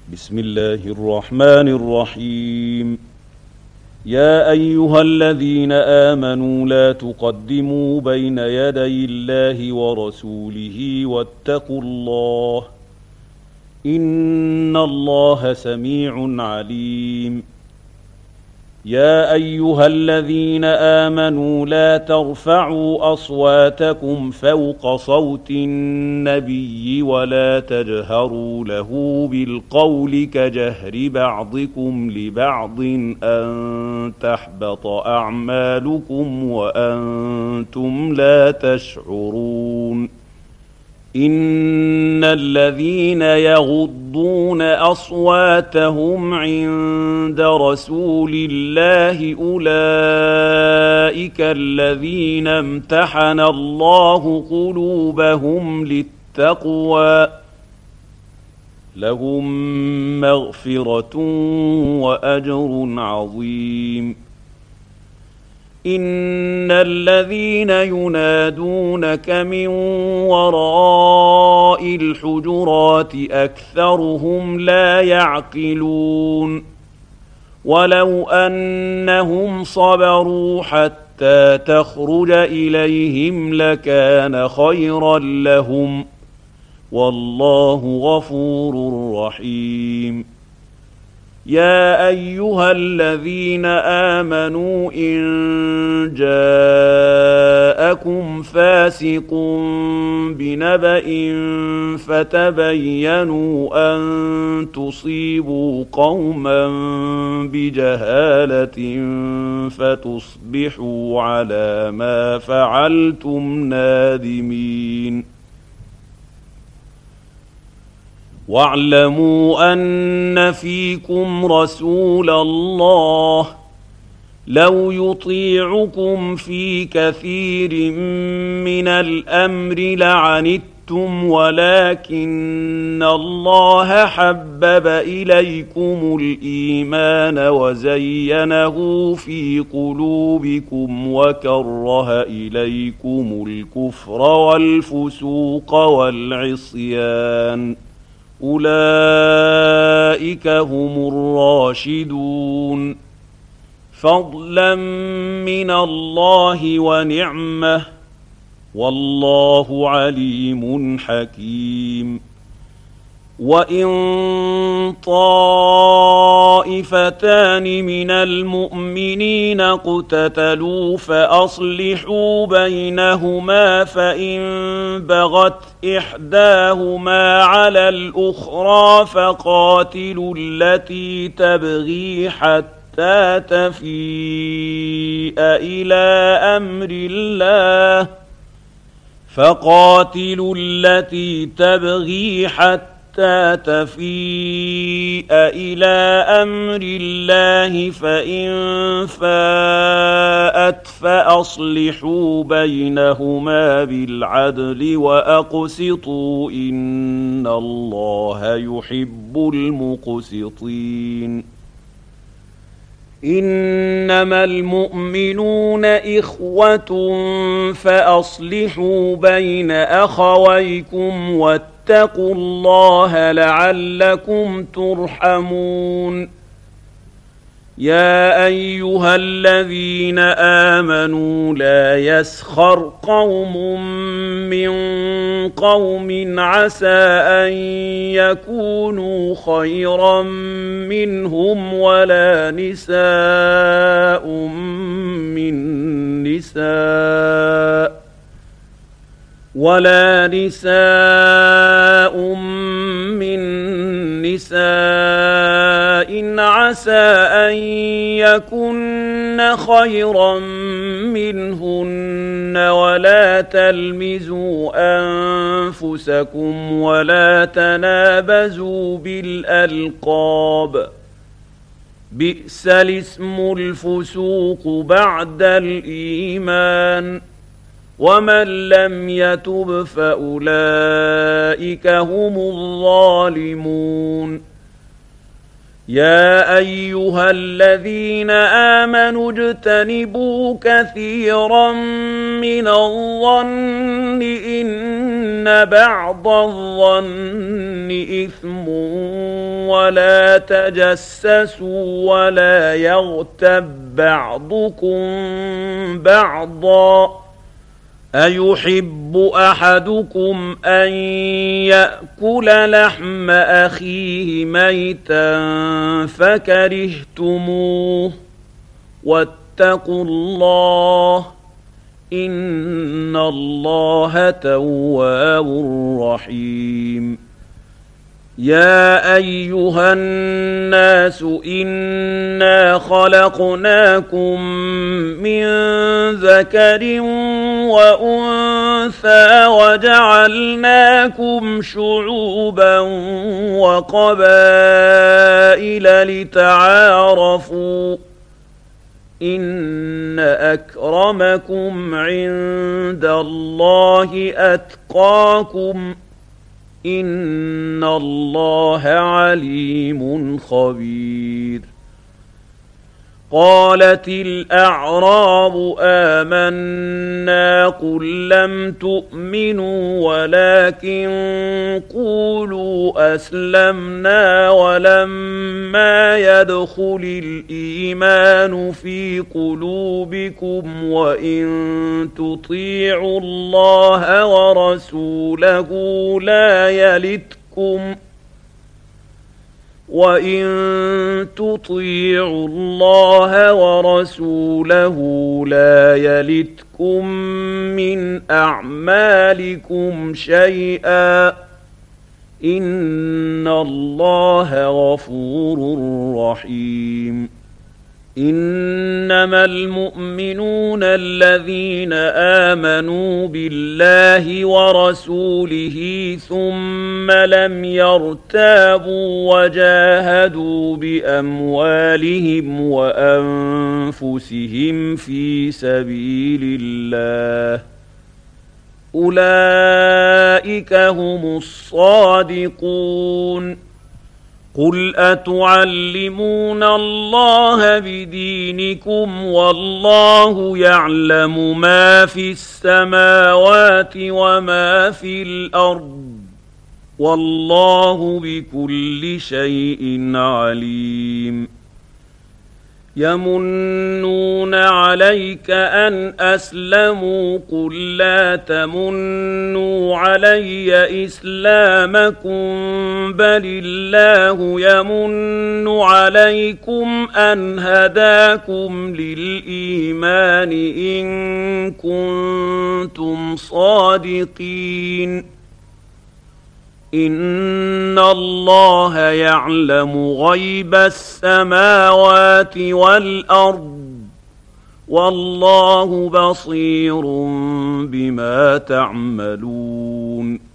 بسم الله الرحمن الرحيم. يا أيها الذين آمنوا لا تقدموا بين يدي الله ورسوله واتقوا الله إن الله سميع عليم. يا أيها الذين آمنوا لا ترفعوا أصواتكم فوق صوت النبي ولا تجهروا له بالقول كجهر بعضكم لبعض أن تحبط أعمالكم وأنتم لا تشعرون. إن الذين يغضون أصواتهم عند رسول الله أولئك الذين امتحن الله قلوبهم للتقوى لهم مغفرة وأجر عظيم. إن الذين ينادونك من وراء الحجرات أكثرهم لا يعقلون. ولو أنهم صبروا حتى تخرج إليهم لكان خيرا لهم والله غفور رحيم. يا أيها الذين آمنوا إن جاءكم فاسق بنبأ فتبينوا أن تصيبوا قوما بجهالة فتصبحوا على ما فعلتم نادمين. واعلموا أن فيكم رسول الله لو يطيعكم في كثير من الأمر لعنتم ولكن الله حبب إليكم الإيمان وزينه في قلوبكم وكره إليكم الكفر والفسوق والعصيان أولئك هم الراشدون فضلا من الله ونعمة والله عليم حكيم. وإن طائفتان من المؤمنين اقتتلوا فأصلحوا بينهما فإن بغت إحداهما على الأخرى فقاتلوا التي تبغي حتى تفيء إلى أمر الله تفيء إلى أمر الله فإن فاءت فأصلحوا بينهما بالعدل وأقسطوا إن الله يحب المقسطين. إنما المؤمنون إخوة فأصلحوا بين أخويكم واتقوا الله لعلكم ترحمون. يا أيها الذين آمنوا لا يسخر قوم من قوم عسى أن يكونوا خيرا منهم ولا نساء من نساء عسى أن يكن خيرا منهن ولا تلمزوا أنفسكم ولا تنابزوا بالألقاب بئس الاسم الفسوق بعد الإيمان ومن لم يتب فأولئك هم الظالمون. يا أيها الذين آمنوا اجتنبوا كثيرا من الظن إن بعض الظن إثم ولا تجسسوا ولا يغتب بعضكم بعضا أيحب أحدكم أن يأكل لحم أخيه ميتا فكرهتموه واتقوا الله إن الله تواب رحيم يا أيها الناس إنا خلقناكم من ذكر وأنثى وجعلناكم شعوبا وقبائل لتعارفوا إن أكرمكم عند الله أتقاكم إن الله عليم خبير قالت الأعراب آمنا قل لم تؤمنوا ولكن قولوا أسلمنا ولما يدخل الإيمان في قلوبكم وإن تطيعوا الله ورسوله لا يلتكم من أعمالكم شيئا إن الله غفور رحيم إنما المؤمنون الذين آمنوا بالله ورسوله ثم لم يرتابوا وجاهدوا بأموالهم وأنفسهم في سبيل الله أولئك هم الصادقون قل أتعلمون الله بدينكم والله يعلم ما في السماوات وما في الأرض والله بكل شيء عليم يمنون عليك أن أسلموا قل لا تمنوا علي إسلامكم بل الله يمن عليكم أن هداكم للإيمان إن كنتم صادقين إن الله يعلم غيب السماوات والأرض والله بصير بما تعملون